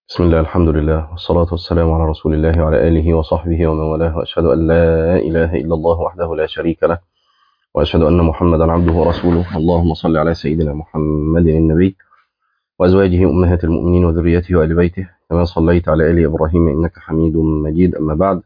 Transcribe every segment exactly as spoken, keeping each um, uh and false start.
بسم الله، الحمد لله، والصلاة والسلام على رسول الله وعلى آله وصحبه ومن والاه، وأشهد أن لا إله إلا الله وحده لا شريك له، وأشهد أن محمدا عبده ورسوله. اللهم صل على سيدنا محمد النبي وأزواجه أمهات المؤمنين وذريته وآل بيته كما صليت على آل إبراهيم إنك حميد مجيد. أما بعد،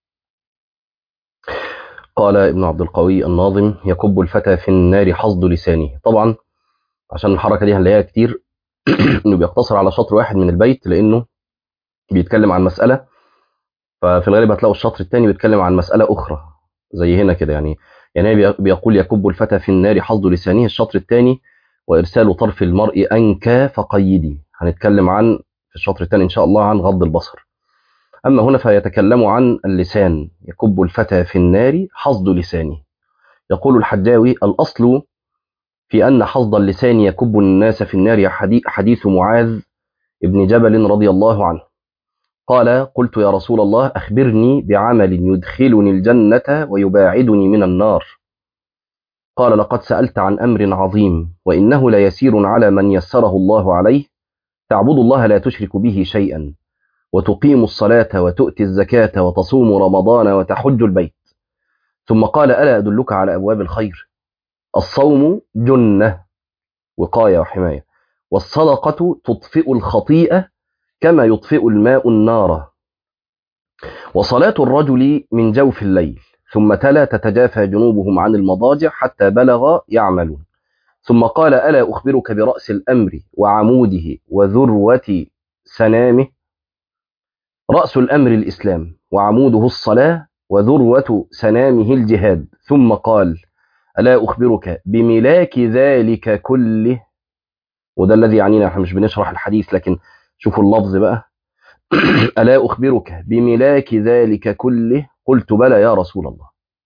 قال ابن عبد القوي الناظم: يكب الفتى في النار حصد لسانه. طبعا عشان الحركة دي هنلاقيها كتير إنه بيقتصر على شطر واحد من البيت، لأنه بيتكلم عن مسألة، ففي الغالب هتلاقوا الشطر الثاني بيتكلم عن مسألة أخرى زي هنا كده. يعني يعني بي- بيقول: يكب الفتى في النار حظ لسانه. الشطر الثاني: وإرسال طرف المرء أنكى فقيدي. هنتكلم عن في الشطر الثاني إن شاء الله عن غض البصر. أما هنا فيتكلم عن اللسان. يكب الفتى في النار حظ لسانه. يقول الحجاوي: الأصل في أن حظ اللسان يكب الناس في النار حدي- حديث معاذ ابن جبل رضي الله عنه. قال: قلت يا رسول الله أخبرني بعمل يدخلني الجنة ويباعدني من النار. قال: لقد سألت عن أمر عظيم، وإنه ليسير على من يسره الله عليه. تعبد الله لا تشرك به شيئا، وتقيم الصلاة وتؤتي الزكاة وتصوم رمضان وتحج البيت. ثم قال: ألا أدلك على أبواب الخير؟ الصوم جنة، وقاية وحماية، والصدقة تطفئ الخطيئة كما يطفئ الماء النار، وصلاة الرجل من جوف الليل. ثم تلا: تتجافى جنوبهم عن المضاجع حتى بلغ يعملون. ثم قال: ألا أخبرك برأس الأمر وعموده وذروة سنامه؟ رأس الأمر الإسلام، وعموده الصلاة، وذروة سنامه الجهاد. ثم قال: ألا أخبرك بملاك ذلك كله؟ وده الذي يعنينا، احنا مش بنشرح الحديث لكن شوفوا اللفظ بقى. ألا أخبرك بملاك ذلك كله؟ قلت: بلى يا رسول الله.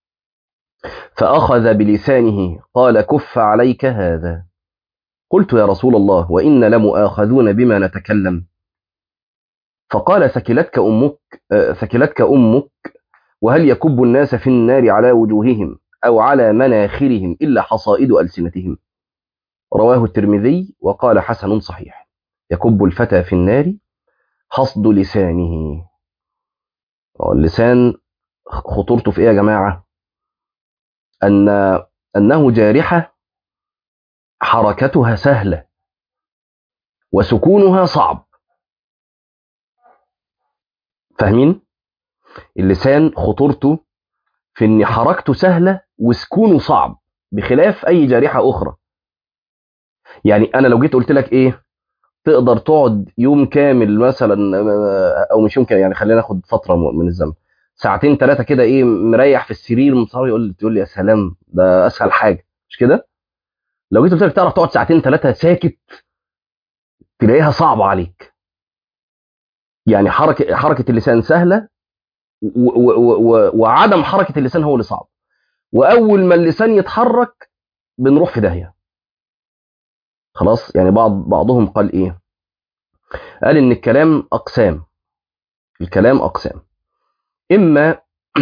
فأخذ بلسانه قال: كف عليك هذا. قلت: يا رسول الله، وإن لمؤاخذون بما نتكلم. فقال: ثكلتك أمك آه، ثكلتك أمك، وهل يكب الناس في النار على وجوههم أو على مناخرهم إلا حصائد ألسنتهم؟ رواه الترمذي وقال: حسن صحيح. يكب الفتى في النار حصد لسانه. اللسان خطورته في إيه يا جماعة؟ أن أنه جارحة، حركتها سهلة وسكونها صعب. فاهمين؟ اللسان خطورته في ان حركته سهله وسكونه صعب، بخلاف اي جارحه اخرى. يعني انا لو جيت قلت لك ايه، تقدر تقعد يوم كامل مثلا، او مش يوم كامل، يعني خلينا ناخد فتره من الزمن، ساعتين ثلاثه كده، ايه، مريح في السرير مصاري، يقول تقول لي يا سلام، ده اسهل حاجه، مش كده؟ لو جيت قلت لك تعرف تقعد ساعتين ثلاثه ساكت، تلاقيها صعبه عليك. يعني حركه حركه اللسان سهله، و و و وعدم حركه اللسان هو اللي صعب. واول ما اللسان يتحرك بنروح في داهيه. خلاص، يعني بعض بعضهم قال ايه، قال ان الكلام اقسام. الكلام اقسام: اما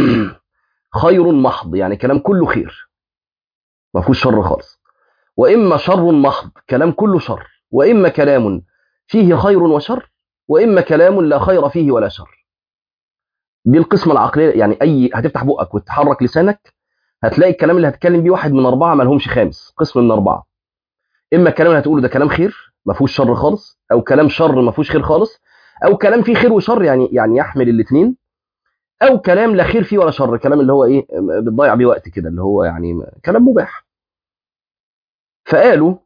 خير محض، يعني كلام كله خير ما فيهوش شر خالص، واما شر محض، كلام كله شر، واما كلام فيه خير وشر، واما كلام لا خير فيه ولا شر. دي القسمه العقليه. يعني اي هتفتح بقك وتحرك لسانك، هتلاقي الكلام اللي هتتكلم بيه واحد من اربعه ما لهمش خامس، قسم من اربعه. اما الكلام اللي هتقوله ده كلام خير ما فيهوش شر خالص، او كلام شر ما فيهوش خير خالص، او كلام فيه خير وشر، يعني يعني يحمل الاثنين، او كلام لا خير فيه ولا شر، كلام اللي هو ايه، بتضيع بيه وقت كده، اللي هو يعني كلام مباح. فقالوا: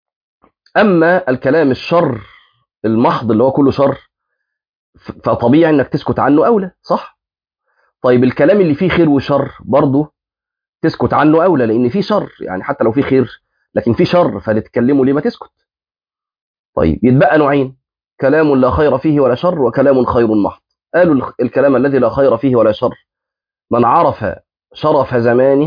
اما الكلام الشر المحض اللي هو كله شر، ف- فطبيعي انك تسكت عنه اولى، صح؟ طيب الكلام اللي فيه خير وشر برضه تسكت عنه اولى، لان فيه شر، يعني حتى لو فيه خير لكن فيه شر، فتتكلموا ليه؟ ما تسكت. طيب يتبقى نوعين: كلام لا خير فيه ولا شر، وكلام خير محض. قالوا: الخ- الكلام الذي لا خير فيه ولا شر، من عرف شرف زمانه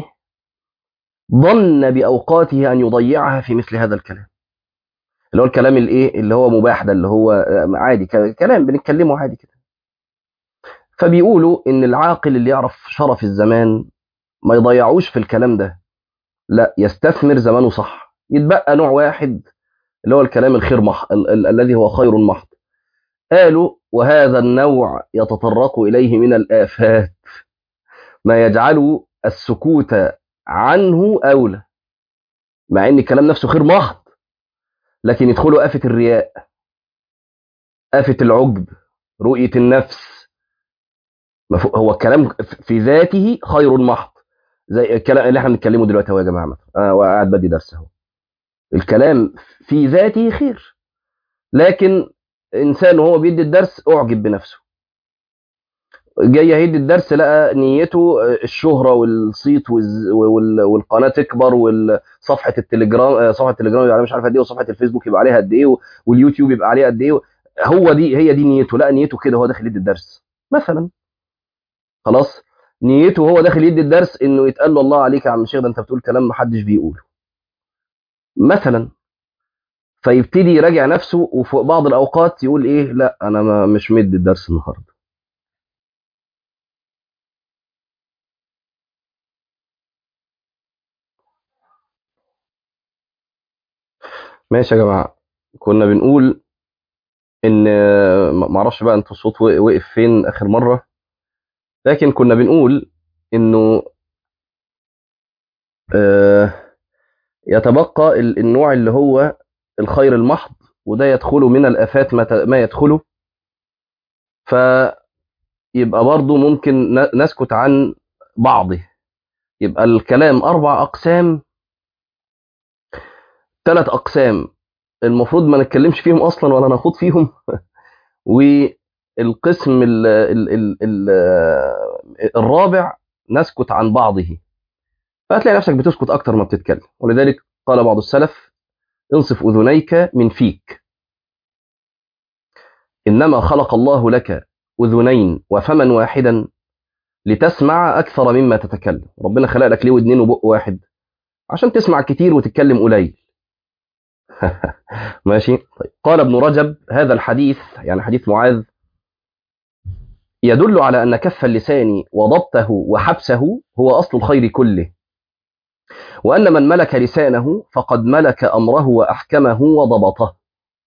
ظن بأوقاته أن يضيعها في مثل هذا الكلام. اللي هو الكلام الايه اللي هو مباح، ده اللي هو آه، عادي، ك- كلام بنتكلمه عادي كده. فبيقولوا ان العاقل اللي يعرف شرف الزمان ما يضيعوش في الكلام ده، لا، يستثمر زمانه صح. يتبقى نوع واحد اللي هو الكلام الخير مح... ال- ال- الذي هو خير محض. قالوا وهذا النوع يتطرق إليه من الآفات ما يجعل السكوت عنه أولى، مع أن الكلام نفسه خير محض، لكن يدخلوا آفة الرياء، آفة العجب، رؤية النفس. هو الكلام في ذاته خير محض، زي الكلام اللي احنا بنتكلمه دلوقتي اهو يا جماعه. مثلا انا قاعد بدي درس اهو، الكلام في ذاته خير، لكن انسان وهو بيدي الدرس اعجب بنفسه، جاي هيدي الدرس لقى نيته الشهره والصيت والقناه تكبر، وصفحه التليجرام صفحه التليجرام يبقى عليها مش عارف قد ايه، وصفحه الفيسبوك يبقى عليها قد ايه، واليوتيوب يبقى عليها قد ايه. هو دي هي دي نيته، لا نيته كده هو داخل يدي الدرس مثلا، خلاص نيته هو داخل يدي الدرس انه يتقال له الله عليك يا عم الشيخ ده انت بتقول كلام ما حدش بيقوله مثلا، فيبتدي يراجع نفسه، وفي بعض الاوقات يقول ايه لا انا ما مش مدي الدرس النهارده. ماشي يا جماعه، كنا بنقول ان ما اعرفش بقى انتوا الصوت وقف فين اخر مره، لكن كنا بنقول انه آه يتبقى النوع اللي هو الخير المحض، وده يدخله من الافات ما يدخله، فيبقى برضه ممكن نسكت عن بعضه. يبقى الكلام اربع اقسام، ثلاث اقسام المفروض ما نتكلمش فيهم اصلا ولا نخوض فيهم، والقسم ال ال ال ال الرابع نسكت عن بعضه، فهتلاقي نفسك بتسكت اكتر ما بتتكلم. ولذلك قال بعض السلف انصف اذنيك من فيك، انما خلق الله لك اذنين وفما واحدا لتسمع اكثر مما تتكلم. ربنا خلق لك ليه ودنين وبق واحد؟ عشان تسمع كتير وتتكلم قليل. ماشي. طيب. قال ابن رجب هذا الحديث يعني حديث معاذ يدل على أن كف اللسان وضبطه وحبسه هو أصل الخير كله، وأن من ملك لسانه فقد ملك أمره وأحكمه وضبطه.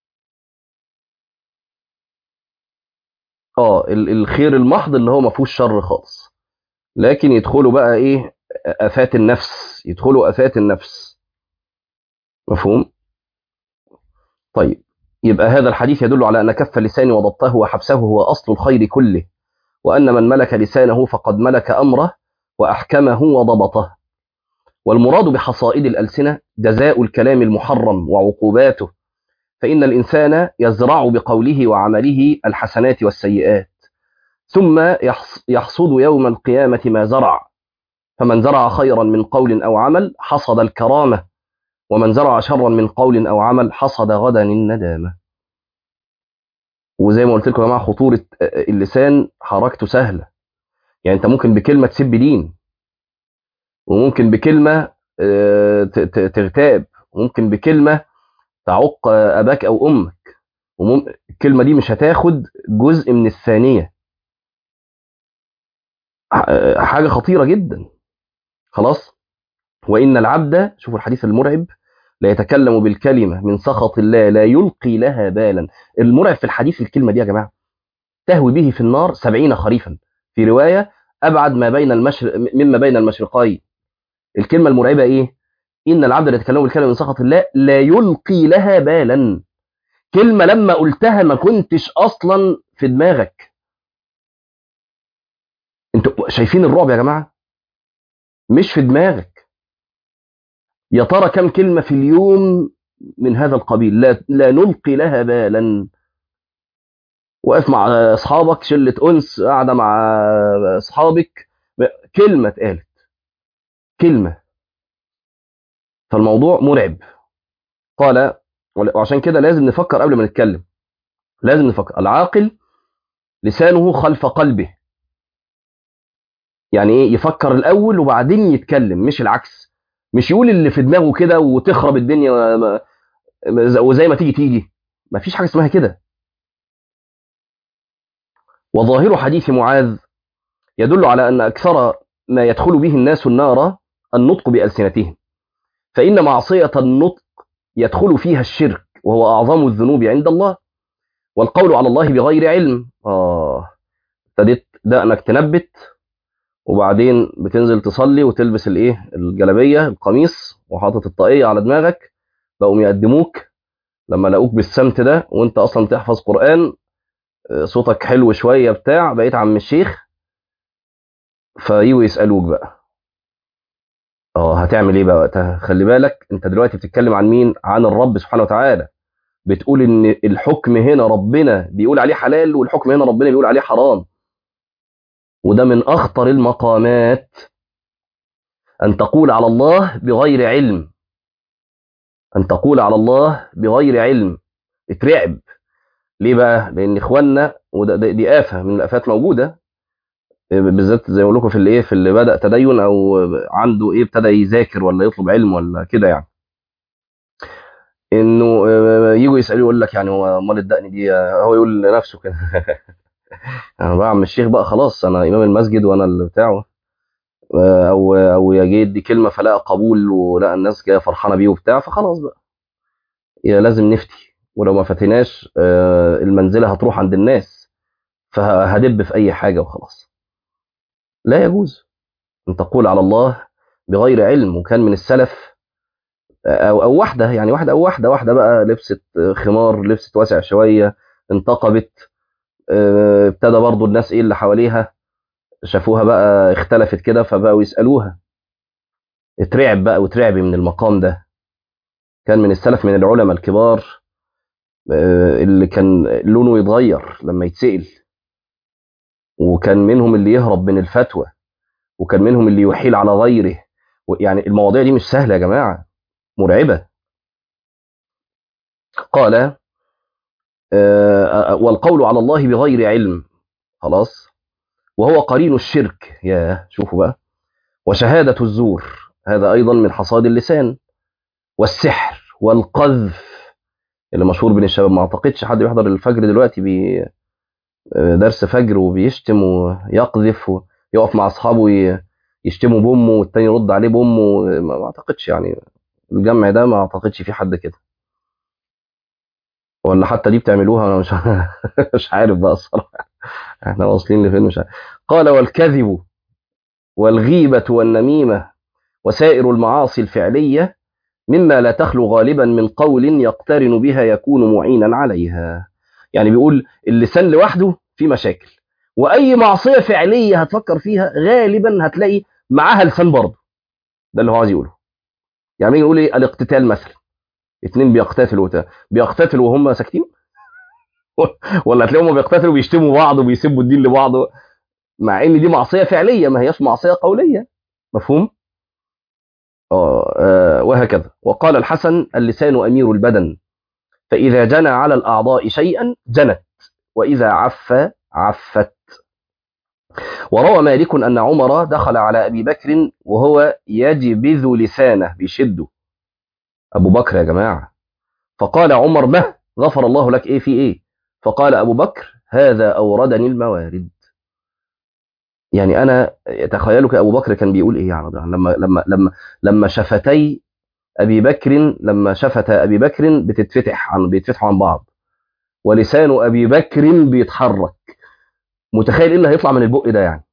آه الخير المحض اللي هو ما فيهوش شر خالص، لكن يدخلوا بقى إيه آفات النفس، يدخلوا آفات النفس. مفهوم؟ طيب، يبقى هذا الحديث يدل على أن كف اللسان وضبطه وحبسه هو أصل الخير كله، وأن من ملك لسانه فقد ملك أمره وأحكمه وضبطه. والمراد بحصائد الألسنة جزاء الكلام المحرم وعقوباته، فإن الإنسان يزرع بقوله وعمله الحسنات والسيئات، ثم يحصد يوم القيامة ما زرع، فمن زرع خيرا من قول أو عمل حصد الكرامة، ومن زرع شرا من قول أو عمل حصد غدا الندامة. وزي ما قلت لكم يا جماعة خطورة اللسان حركته سهلة، يعني أنت ممكن بكلمة تسب دين، وممكن بكلمة تغتاب، وممكن بكلمة تعق أباك أو أمك، والكلمة دي مش هتاخد جزء من الثانية، حاجة خطيرة جدا. خلاص. وإن العبد، شوفوا الحديث المرعب، لا يتكلم بالكلمة من سخط الله لا يلقي لها بالا. المرعب في الحديث الكلمة دي يا جماعة تهوي به في النار سبعين خريفا، في رواية أبعد ما بين المشرق مما بين المشرقين. الكلمة المرعبة إيه؟ إن العبد لا يتكلم بالكلمة من سخط الله لا يلقي لها بالا. كلمة لما قلتها ما كنتش أصلا في دماغك. انتوا شايفين الرعب يا جماعة؟ مش في دماغك. يا ترى كم كلمة في اليوم من هذا القبيل لا, لا نلقي لها بالا؟ واقف مع أصحابك شلة أنس، قاعدة مع أصحابك، كلمة اتقالت، كلمة. فالموضوع مرعب. قال وعشان كده لازم نفكر قبل ما نتكلم، لازم نفكر. العاقل لسانه خلف قلبه، يعني ايه؟ يفكر الاول وبعدين يتكلم، مش العكس. مش يقول اللي في دماغه كده وتخرب الدنيا وزي ما تيجي تيجي. مفيش حاجه اسمها كده. وظاهر حديث معاذ يدل على ان اكثر ما يدخل به الناس النار النطق بألسنتهم، فإن معصية النطق يدخل فيها الشرك وهو أعظم الذنوب عند الله، والقول على الله بغير علم. اه ابتديت دقنك تنبت، وبعدين بتنزل تصلي وتلبس الايه الجلابيه القميص وحاطط الطاقيه على دماغك، بقوا يقدموك لما لقوك بالسمت ده وانت اصلا تحفظ قرآن، آه، صوتك حلو شويه بتاع، بقيت عم الشيخ، فييجوا يسالوك بقى اه هتعمل ايه بقى وقتها. خلي بالك انت دلوقتي بتتكلم عن مين؟ عن الرب سبحانه وتعالى. بتقول ان الحكم هنا ربنا بيقول عليه حلال، والحكم هنا ربنا بيقول عليه حرام. وده من اخطر المقامات، ان تقول على الله بغير علم. ان تقول على الله بغير علم. اترعب. ليه بقى؟ لان اخواننا، وده ده- دي آفة من الآفات موجودة، بالذات زي ما بقول لكم في اللي ايه، في اللي بدأ تدين او عنده ايه ابتدى يذاكر ولا يطلب علم ولا كده يعني، انه آه، يجوا يسالوه يقول لك يعني هو امال الدقن دي، آه، هو يقول لنفسه كده انا بقى عم الشيخ بقى خلاص، انا امام المسجد وانا اللي بتاعه، آه، او او يجي يدي كلمه فلقى قبول ولقى الناس جايه فرحانه بيه وبتاع، فخلاص بقى يا لازم نفتي، ولو ما فتناش آه، المنزله هتروح عند الناس، فهدب في اي حاجه وخلاص. لا يجوز ان تقول على الله بغير علم. وكان من السلف او او واحده، يعني واحده او واحده واحده بقى لبست خمار، لبست واسع شويه، انتقبت، آه، ابتدى برضو الناس ايه اللي حواليها شافوها بقى اختلفت كده، فبقوا يسالوها. اترعب بقى وترعبي من المقام ده. كان من السلف من العلماء الكبار آه، اللي كان لونه يتغير لما يتسأل، وكان منهم اللي يهرب من الفتوى، وكان منهم اللي يحيل على غيره. يعني المواضيع دي مش سهله يا جماعه، مرعبه. قال آه، والقول على الله بغير علم، خلاص، وهو قرين الشرك. يا شوفوا بقى. وشهادة الزور، هذا أيضا من حصاد اللسان. والسحر والقذف اللي مشهور بين الشباب. ما أعتقدش حد بيحضر الفجر دلوقتي بي درس فجر وبيشتم ويقذف ويقف مع أصحابه ي- يشتموا بأمه والتاني يرد عليه بأمه. ما ما أعتقدش يعني الجمع ده، ما أعتقدش في حد كده، ولا حتى دي بتعملوها. أنا مش مش عارف بقى الصراحة، احنا واصلين لفين مش عارف. قال والكذب والغيبة والنميمة وسائر المعاصي الفعلية مما لا تخلو غالبا من قول يقترن بها يكون معينا عليها. يعني بيقول اللسان لوحده في مشاكل، وأي معصية فعلية هتفكر فيها غالبا هتلاقي معاها لسان برضه. ده اللي هو عايز يقوله. يعني يقول ايه؟ الاقتتال مثلا، اتنين بيقتتلوا وت- بيقتتلوا وهم ساكتين ولا هتلاقيهم بيقتتلوا وبيشتموا بعض وبيسبوا الدين لبعض، مع ان دي معصية فعلية ما هياش معصية قولية. مفهوم؟ آه آه، وهكذا. وقال الحسن اللسان أمير البدن، فإذا جنى على الأعضاء شيئا جنت، وإذا عف عفت. وروى مالك أن عمر دخل على أبي بكر وهو يجبذ لسانه، بيشده أبو بكر يا جماعة. فقال عمر ما غفر الله لك، إيه في إيه؟ فقال أبو بكر هذا أوردني الموارد. يعني أنا تخيلك أبو بكر كان بيقول إيه يعني لما لما لما لما شفتي أبي بكر، لما شفت أبي بكر بتتفتح عن بيتفتحوا عن بعض، ولسان أبي بكر بيتحرك. متخيل إيه اللي هيطلع من البق ده يعني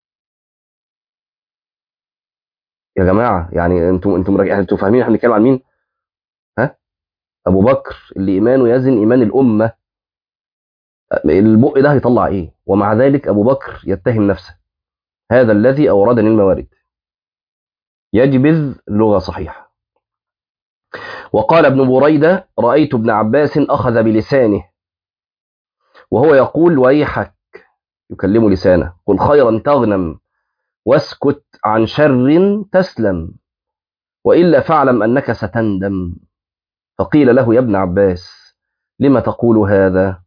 يا جماعة؟ يعني انتوا انتوا مراجع... يعني انتوا فاهمين احنا بنتكلم عن مين؟ ها؟ أبو بكر اللي إيمانه يزن إيمان الأمة، البق ده هيطلع إيه؟ ومع ذلك أبو بكر يتهم نفسه. هذا الذي أوردني الموارد. يجبذ لغة صحيحة. وقال ابن بريدة رأيت ابن عباس أخذ بلسانه وهو يقول ويحك، يكلم لسانه، قل خيرا تغنم واسكت عن شر تسلم، وإلا فاعلم أنك ستندم. فقيل له يا ابن عباس لم تقول هذا؟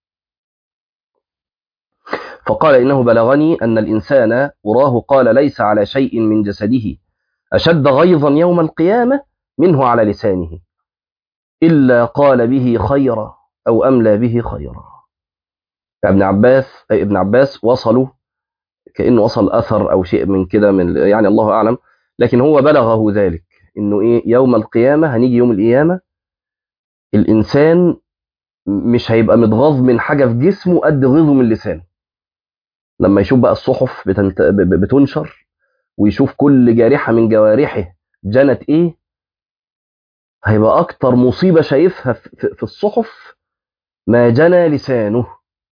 فقال إنه بلغني أن الإنسان أراه قال ليس على شيء من جسده أشد غيظا يوم القيامة منه على لسانه، إلا قال به خيرا أو أملى به خيرا. ابن عباس أي ابن عباس وصلوا، كأنه وصل أثر أو شيء من كده، من يعني الله أعلم، لكن هو بلغه ذلك إنه إيه، يوم القيامة، هنيجي يوم القيامة الإنسان مش هيبقى متغاظ من حاجة في جسمه قد غيظه من لسانه. لما يشوف بقى الصحف بتنت... بتنشر، ويشوف كل جارحة من جوارحه جنت ايه، هيبقى اكتر مصيبة شايفها في, في الصحف ما جنى لسانه.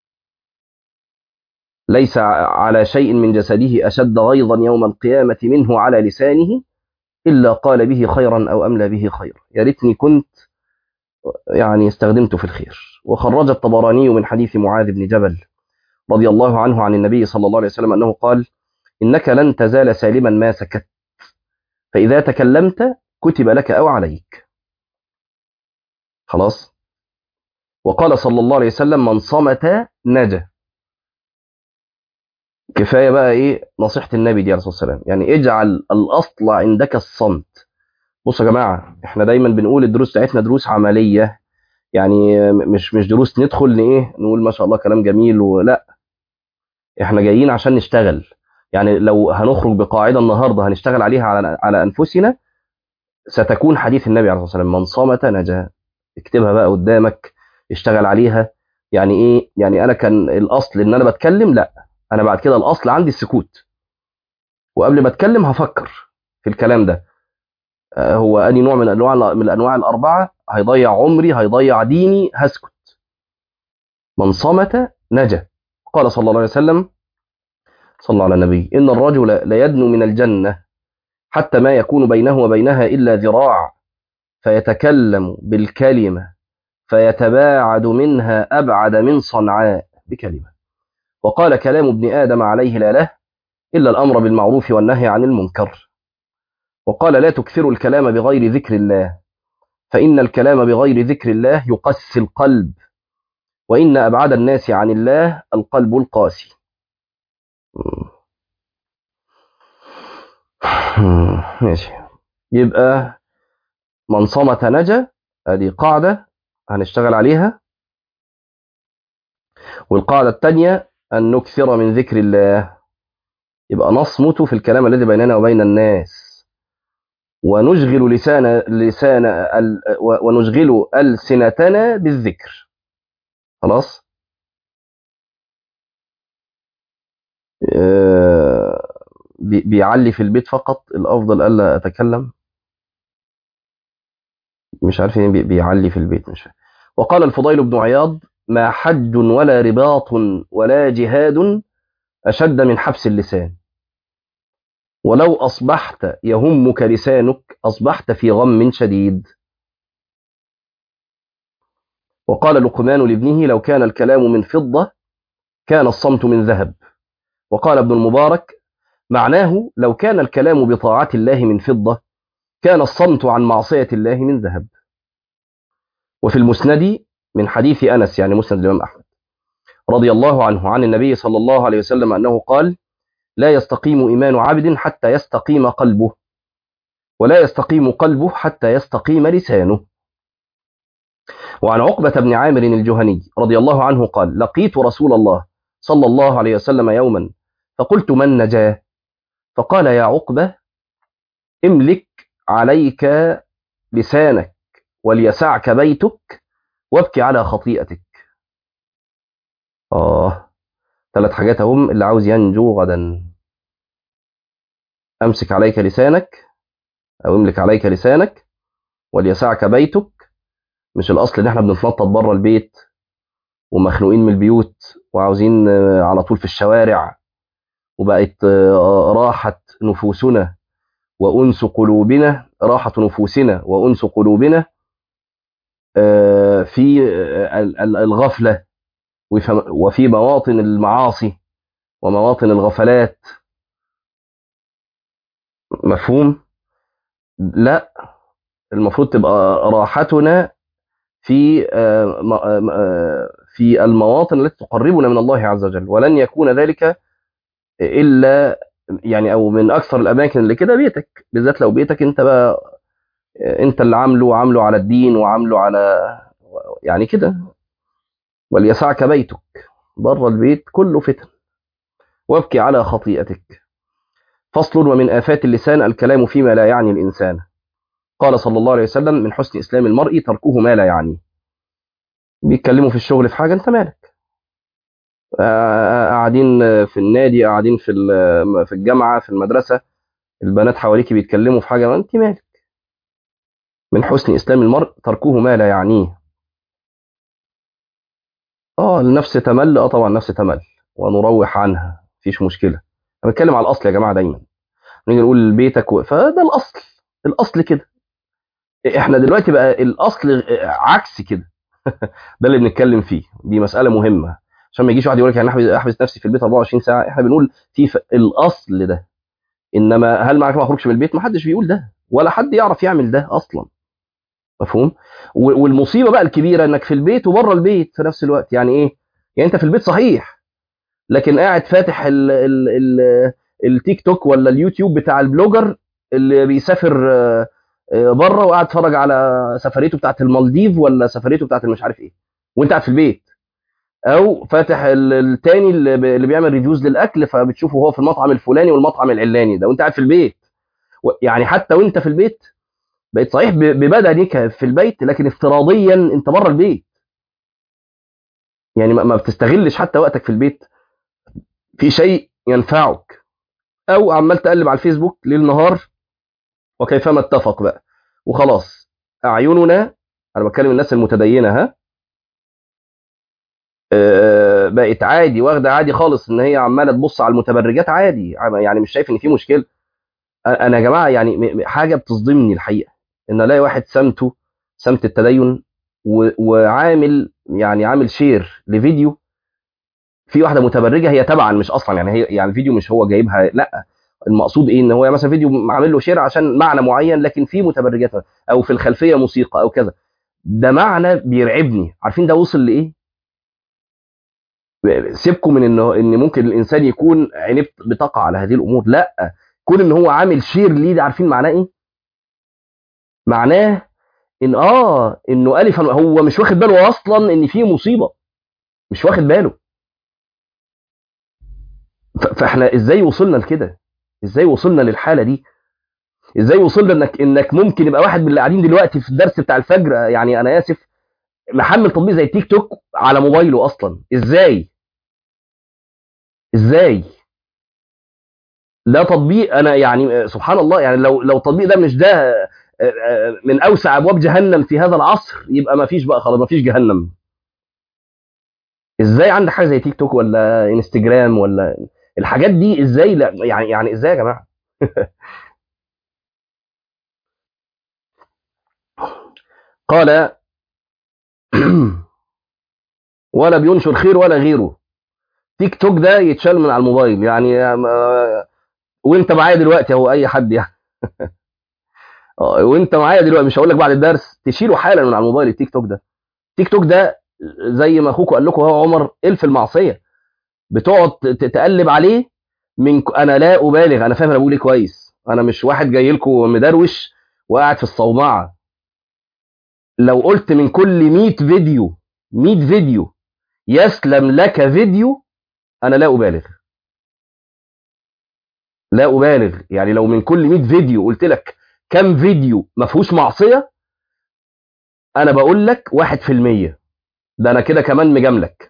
ليس على شيء من جسده أشد غيظا يوم القيامة منه على لسانه إلا قال به خيرا أو أملى به خيرا. يا ريتني كنت يعني استخدمته في الخير. وخرج الطبراني من حديث معاذ بن جبل رضي الله عنه عن النبي صلى الله عليه وسلم أنه قال: إنك لن تزال سالما ما سكت، فإذا تكلمت كتب لك أو عليك. خلاص. وقال صلى الله عليه وسلم: من صمت نجا. كفاية بقى إيه نصيحة النبي دي عليه الصلاة والسلام، يعني اجعل الأصل عندك الصمت. بصوا يا جماعة، احنا دايما بنقول الدروس بتاعتنا دروس عملية، يعني مش مش دروس ندخل ايه نقول ما شاء الله كلام جميل ولا. احنا جايين عشان نشتغل. يعني لو هنخرج بقاعدة النهاردة هنشتغل عليها على على أنفسنا، ستكون حديث النبي عليه الصلاة والسلام: من صامت نجا. اكتبها بقى قدامك، اشتغل عليها. يعني ايه؟ يعني انا كان الاصل ان انا بتكلم، لا، انا بعد كده الاصل عندي السكوت، وقبل ما اتكلم هفكر في الكلام ده هو أني نوع من أنواع من الأنواع الأربعة، هيضيع عمري، هيضيع ديني، هسكت. من صمت نجا. قال صلى الله عليه وسلم، صلى الله على النبي: إن الرجل ليدنو من الجنة حتى ما يكون بينه وبينها إلا ذراع، فيتكلم بالكلمة فيتباعد منها أبعد من صنعاء بكلمة. وقال: كلام ابن آدم عليه لا له إلا الأمر بالمعروف والنهي عن المنكر. وقال: لا تكثروا الكلام بغير ذكر الله، فإن الكلام بغير ذكر الله يقسي القلب، وإن أبعد الناس عن الله القلب القاسي. ماشي. يبقى من صمت نجا، هذه قاعدة هنشتغل عليها. والقاعدة الثانية أن نكثر من ذكر الله، يبقى نصمت في الكلام الذي بيننا وبين الناس، ونشغل لسان لسان ال... ونشغل ألسنتنا بالذكر. خلاص. آه... بي... بيعلي في البيت فقط، الأفضل ألا أتكلم. مش عارف يعني بيعلي في البيت، مش عارف. وقال الفضيل بن عياض: ما حج ولا رباط ولا جهاد أشد من حبس اللسان، ولو أصبحت يهمك لسانك أصبحت في غم شديد. وقال لقمان لابنه: لو كان الكلام من فضة كان الصمت من ذهب. وقال ابن المبارك: معناه لو كان الكلام بطاعة الله من فضة كان الصمت عن معصية الله من ذهب. وفي المسند من حديث أنس، يعني مسند الإمام أحمد رضي الله عنه، عن النبي صلى الله عليه وسلم أنه قال: لا يستقيم إيمان عبد حتى يستقيم قلبه، ولا يستقيم قلبه حتى يستقيم لسانه. وعن عقبة بن عامر الجهني رضي الله عنه قال: لقيت رسول الله صلى الله عليه وسلم يوما فقلت: من نجاه؟ فقال: يا عقبة، املك عليك لسانك وليسعك بيتك وابكي على خطيئتك. آه، ثلاث حاجات هم اللي عاوز ينجو غدا: أمسك عليك لسانك، أو املك عليك لسانك، وليسعك بيتك. مش الأصل إن إحنا بنتنطط بره البيت ومخنوقين من البيوت وعاوزين على طول في الشوارع، وبقت راحة نفوسنا وأنس قلوبنا، راحة نفوسنا وأنس قلوبنا في الغفلة وفي مواطن المعاصي ومواطن الغفلات. مفهوم؟ لا، المفروض تبقى راحتنا في في المواطن التي تقربنا من الله عز وجل، ولن يكون ذلك إلا يعني أو من أكثر الأماكن اللي كده بيتك، بالذات لو بيتك أنت بقى أنت اللي عامله وعامله على الدين وعامله على يعني كده. وليسعك بيتك، بره البيت كله فتن. وابكي على خطيئتك. فصل: ومن آفات اللسان الكلام فيما لا يعني الإنسان. قال صلى الله عليه وسلم: من حسن إسلام المرء تركه ما لا يعنيه. بيتكلموا في الشغل في حاجه، انت مالك؟ آه، قاعدين في النادي، قاعدين في ال- في الجامعه، في المدرسه، البنات حواليك بيتكلموا في حاجه، ما انت مالك؟ من حسن اسلام المرء تركه ما لا يعنيه. اه النفس تمل، اه طبعا النفس تمل، ونروح عنها مفيش مشكله. انا بتكلم على الاصل يا جماعه دايما. نيجي نقول بيتك و... فده الاصل، الاصل كده. احنا دلوقتي بقى الاصل عكس كده. ده اللي بنتكلم فيه، دي مساله مهمه، عشان ما يجيش واحد يقول لك يعني احبس احبس نفسي في البيت أربعة وعشرين ساعه. احنا بنقول في ف... الاصل ده. انما هل معنى كده ما اخرجش من البيت؟ ما حدش بيقول ده، ولا حد يعرف يعمل ده اصلا. مفهوم؟ و- والمصيبه بقى الكبيره انك في البيت وبره البيت في نفس الوقت. يعني ايه؟ يعني انت في البيت صحيح، لكن قاعد فاتح ال ال ال التيك توك ولا اليوتيوب بتاع البلوجر اللي بيسافر آه، آه، بره، وقاعد اتفرج على سفريته بتاعت المالديف ولا سفريته بتاعت مش عارف ايه، وانت قاعد في البيت. او فاتح ال- التاني اللي بي- اللي بيعمل ريفيوز للاكل، فبتشوفه هو في المطعم الفلاني والمطعم العلاني ده، وانت قاعد في البيت. و- يعني حتى وانت في البيت بقيت صحيح ب- ببدنك في البيت، لكن افتراضيا انت بره البيت. يعني ما ما بتستغلش حتى وقتك في البيت في شيء ينفعك، او عمال تقلب على الفيسبوك ليل نهار، وكيفما اتفق بقى وخلاص. اعيننا، انا بتكلم الناس المتدينه، ها، آه، بقت عادي، واخده عادي خالص ان هي عماله تبص على المتبرجات عادي، يعني مش شايف ان في مشكله. انا يا جماعه يعني م- م- حاجه بتصدمني الحقيقه، ان الاقي واحد سمته سمت التدين، و- وعامل يعني عامل شير لفيديو في واحده متبرجه، هي تبعا مش اصلا، يعني هي يعني الفيديو مش هو جايبها، لا، المقصود ايه؟ ان هو مثلا فيديو عامل له شير عشان معنى معين، لكن في متبرجات او في الخلفيه موسيقى او كذا. ده معنى بيرعبني. عارفين ده وصل لايه؟ سيبكم من انه ان ممكن الانسان يكون عينيه بتقع على هذه الامور، لا، كون ان هو عامل شير ليه، ده عارفين معناه ايه؟ معناه ان اه انه الف هو مش واخد باله اصلا ان في مصيبه، مش واخد باله. ف- فاحنا ازاي وصلنا لكده؟ ازاي وصلنا للحاله دي؟ ازاي وصلنا انك انك ممكن يبقى واحد من اللي قاعدين دلوقتي في الدرس بتاع الفجر، يعني انا اسف، محمل تطبيق زي التيك توك على موبايله اصلا؟ ازاي؟ ازاي؟ ده تطبيق، انا يعني سبحان الله، يعني لو لو التطبيق ده مش ده آه، آه، من اوسع ابواب جهنم في هذا العصر، يبقى ما فيش بقى خلاص، ما فيش جهنم. ازاي عندك حاجه زي تيك توك ولا انستجرام ولا الحاجات دي؟ ازاي؟ لا يعني يعني ازاي يا جماعه؟ قال ولا بينشر خير ولا غيره. تيك توك ده يتشال من على الموبايل يعني، آه، وانت معايا دلوقتي اهو، اي حد يعني، آه، وانت معايا دلوقتي مش هقول لك بعد الدرس تشيله حالا من على الموبايل التيك توك ده. التيك توك ده زي ما اخوك قال لكم هو عمر، الف المعصيه، بتقعد ت- تقلب عليه. من ك- انا لا ابالغ، انا فاهم انا بقول ايه كويس، انا مش واحد جاي لكم مدروش وقاعد في الصومعه. لو قلت من كل مية فيديو، مية فيديو يسلم لك فيديو، انا لا ابالغ، لا ابالغ. يعني لو من كل مية فيديو قلت لك كم فيديو ما فيهوش معصيه، انا بقول لك واحد في المية. ده انا كده كمان مجاملك،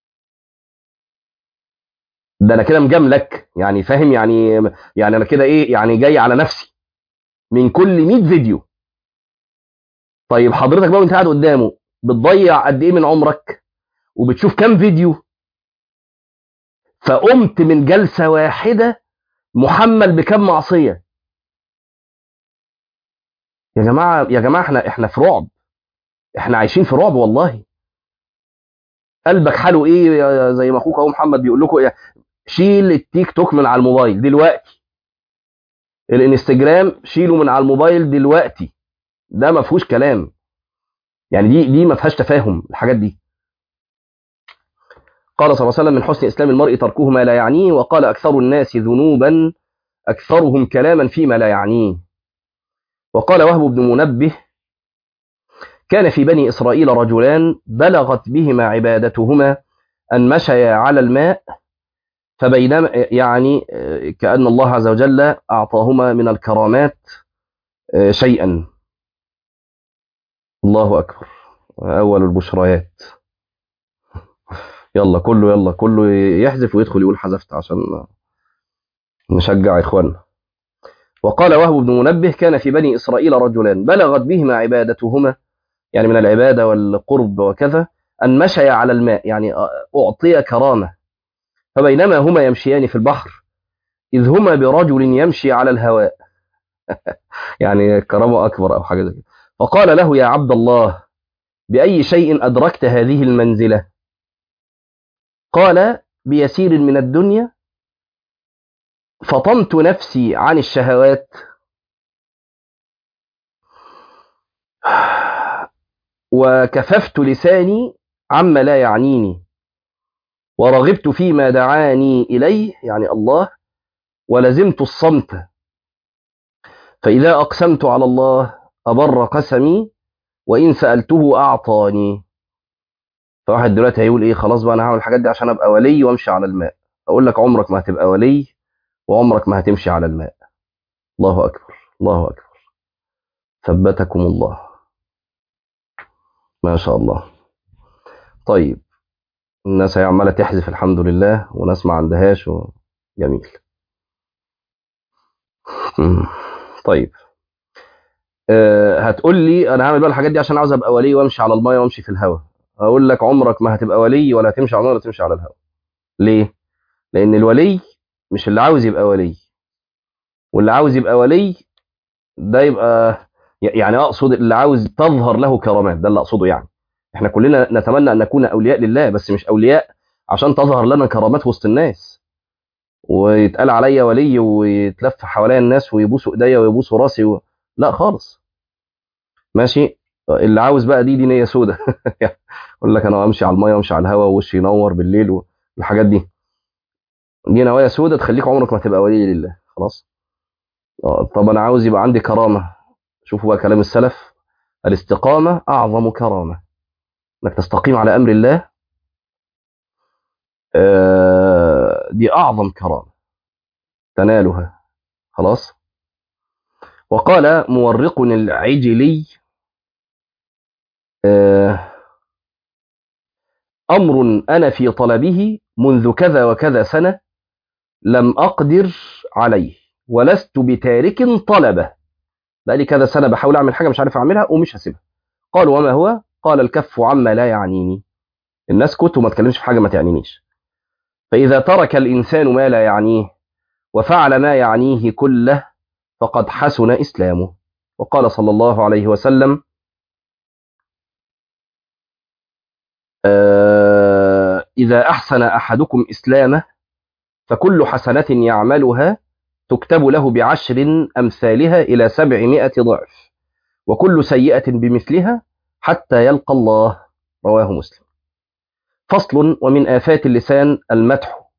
ده انا كده مجاملك، يعني فاهم يعني؟ يعني انا كده ايه يعني؟ جاي على نفسي. من كل مية فيديو. طيب حضرتك بقى وانت قاعد قدامه بتضيع قد ايه من عمرك؟ وبتشوف كام فيديو؟ فقمت من جلسه واحده محمل بكم معصيه. يا جماعه يا جماعه، احنا احنا في رعب، احنا عايشين في رعب والله. قلبك حاله ايه؟ يا- زي ما اخوك اهو محمد بيقول لكم إيه؟ شيل التيك توك من على الموبايل دلوقتي، الانستجرام شيله من على الموبايل دلوقتي. ده ما فيهوش كلام، يعني دي دي ما فيهاش تفاهم الحاجات دي. قال صلى الله عليه وسلم من حسن اسلام المرء تركه ما لا يعنيه، وقال اكثر الناس ذنوبا اكثرهم كلاما فيما لا يعنيه. وقال وهب بن منبه كان في بني اسرائيل رجلان بلغت بهما عبادتهما ان مشيا على الماء، فبينما يعني آه، كأن الله عز وجل أعطاهما من الكرامات آه، شيئا. الله أكبر، أول البشريات. يلا كله يلا كله يحذف ويدخل يقول حذفت عشان نشجع إخواننا. وقال وهب بن منبه كان في بني إسرائيل رجلان بلغت بهما عبادتهما، يعني من العبادة والقرب وكذا، أن مشيا على الماء، يعني أعطي كرامة. فبينما هما يمشيان في البحر إذ هما برجل يمشي على الهواء، يعني كرامة أكبر أو حاجة زي كده. فقال له يا عبد الله بأي شيء أدركت هذه المنزلة؟ قال بيسير من الدنيا فطمت نفسي عن الشهوات وكففت لساني عما لا يعنيني ورغبت فيما دعاني إليه، يعني الله، ولزمت الصمت، فإذا أقسمت على الله أبر قسمي وإن سألته أعطاني. فواحد دلوقتي هيقول إيه، خلاص بقى أنا هعمل الحاجات دي عشان أبقى ولي وأمشي على الماء. أقول لك عمرك ما هتبقى ولي وعمرك ما هتمشي على الماء. الله أكبر، الله أكبر، ثبتكم الله، ما شاء الله. طيب الناس هي عمالة تحذف الحمد لله، وناس ما عندهاش و... جميل. طيب أه هتقول لي انا هعمل بقى الحاجات دي عشان عاوز ابقى ولي وامشي على المايه وامشي في الهواء. اقول لك عمرك ما هتبقى ولي ولا هتمشي على المايه ولا تمشي على الهواء. ليه؟ لان الولي مش اللي عاوز يبقى ولي، واللي عاوز يبقى ولي ده يبقى، يعني اقصد اللي عاوز تظهر له كرامات، ده اللي اقصده. يعني احنا كلنا نتمنى ان نكون اولياء لله، بس مش اولياء عشان تظهر لنا كرامات وسط الناس ويتقال عليا ولي ويتلف حواليا الناس ويبوسوا ايديا ويبوسوا راسي و... لا خالص. ماشي. اللي عاوز بقى دي دي نيه سودة. يقول لك انا امشي على الميه وامشي على الهواء ووشي ينور بالليل والحاجات دي، دي نوايا سودة تخليك عمرك ما تبقى ولي لله. خلاص. آه، طب انا عاوز يبقى عندي كرامه. شوفوا بقى كلام السلف، الاستقامه اعظم كرامه، انك تستقيم على امر الله. آه، دي اعظم كرامه تنالها. خلاص. وقال مورق العجلي آه، امر انا في طلبه منذ كذا وكذا سنه لم أقدر عليه ولست بتارك طلبه. بقالي كذا سنة بحاول أعمل حاجة مش عارف أعملها ومش هسيبها. قالوا وما هو؟ قال الكف عما لا يعنيني، الناس كنت وما تكلمش في حاجة ما تعنينيش. فإذا ترك الإنسان ما لا يعنيه وفعل ما يعنيه كله فقد حسن إسلامه. وقال صلى الله عليه وسلم آه إذا أحسن أحدكم إسلامه فكل حسنة يعملها تكتب له بعشر أمثالها إلى سبعمائة ضعف وكل سيئة بمثلها حتى يلقى الله. رواه مسلم. فصل. ومن آفات اللسان المدح.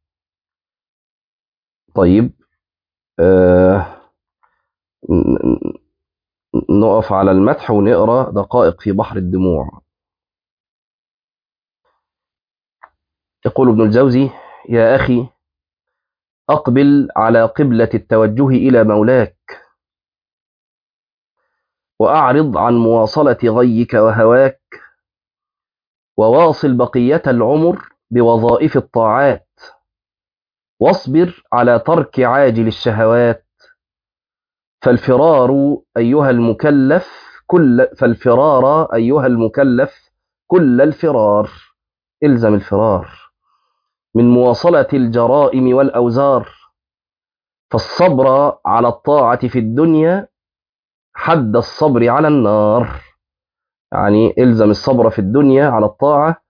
طيب آه نقف على المدح ونقرأ دقائق في بحر الدموع. يقول ابن الجوزي يا أخي أقبل على قبلة التوجه إلى مولاك وأعرض عن مواصلة غيك وهواك وواصل بقية العمر بوظائف الطاعات واصبر على ترك عاجل الشهوات فالفرار أيها المكلف كل فالفرار أيها المكلف كل الفرار، إلزم الفرار من مواصلة الجرائم والأوزار. فالصبر على الطاعة في الدنيا حد الصبر على النار، يعني إلزم الصبر في الدنيا على الطاعة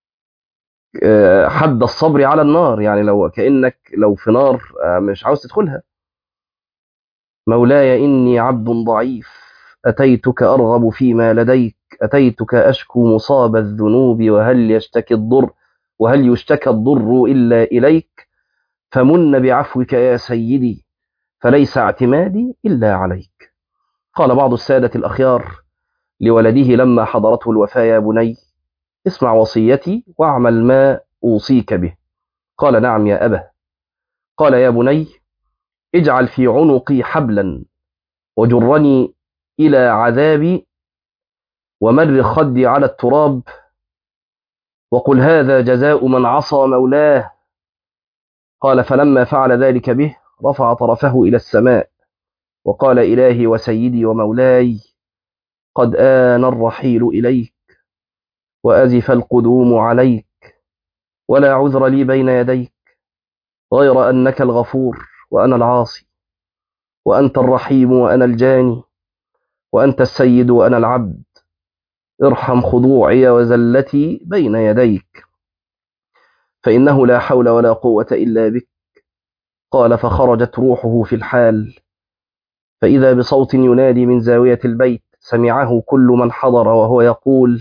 حد الصبر على النار، يعني لو كأنك لو في نار مش عاوز تدخلها. مولاي إني عبد ضعيف أتيتك أرغب فيما لديك أتيتك أشكو مصاب الذنوب وهل يشتكي الضر وهل يشتكى الضر إلا إليك فمن بعفوك يا سيدي فليس اعتمادي إلا عليك. قال بعض السادة الأخيار لولده لما حضرته الوفاة يا بني اسمع وصيتي واعمل ما أوصيك به. قال نعم يا أبا. قال يا بني اجعل في عنقي حبلا وجرني إلى عذابي ومر خدي على التراب، وقل هذا جزاء من عصى مولاه. قال فلما فعل ذلك به رفع طرفه إلى السماء وقال إلهي وسيدي ومولاي، قد آن الرحيل إليك وأزف القدوم عليك، ولا عذر لي بين يديك غير أنك الغفور وأنا العاصي، وأنت الرحيم وأنا الجاني، وأنت السيد وأنا العبد، ارحم خضوعي وزلتي بين يديك، فإنه لا حول ولا قوة إلا بك. قال فخرجت روحه في الحال، فإذا بصوت ينادي من زاوية البيت سمعه كل من حضر وهو يقول: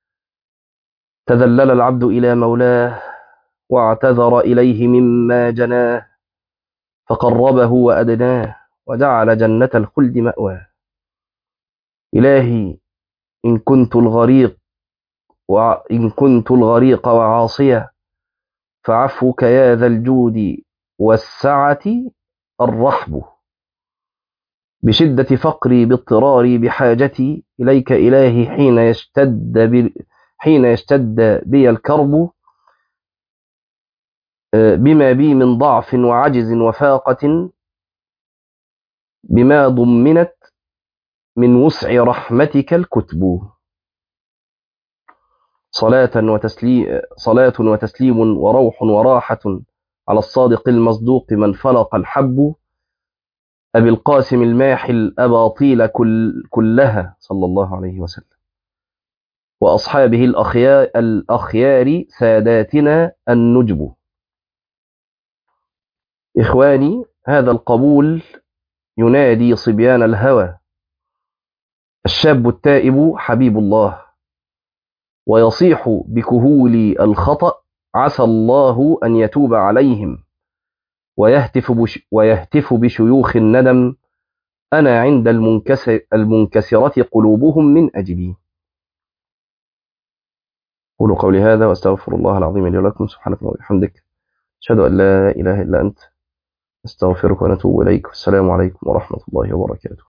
تذلل العبد إلى مولاه واعتذر إليه مما جناه، فقربه وأدناه وجعل جنة الخلد مأواه. إلهي إن كنت الغريق وإن كنت الغريق وعاصيا، فعفوك يا ذا الجود والسعة الرحب، بشدة فقري باضطراري بحاجتي إليك إلهي، حين يشتد بي حين يشتد بي الكرب، بما بي من ضعف وعجز وفاقة، بما ضمنت من وسع رحمتك الكتب. صلاة وتسليم, صلاة وتسليم وروح وراحة على الصادق المصدوق من فلق الحب، أبي القاسم الماحي الأباطيل كل كلها صلى الله عليه وسلم، وأصحابه الأخيار, الأخيار ساداتنا النجب. إخواني، هذا القبول ينادي صبيان الهوى، الشاب التائب حبيب الله، ويصيح بكهول الخطأ عسى الله أن يتوب عليهم، ويهتف, بش ويهتف بشيوخ الندم أنا عند المنكسر المنكسرة قلوبهم من أجلي. قولوا قولي هذا وأستغفر الله العظيم لي ولكم. سبحانك وبحمدك، أشهد أن لا إله إلا أنت، أستغفرك ونتوب إليك. والسلام عليكم ورحمة الله وبركاته.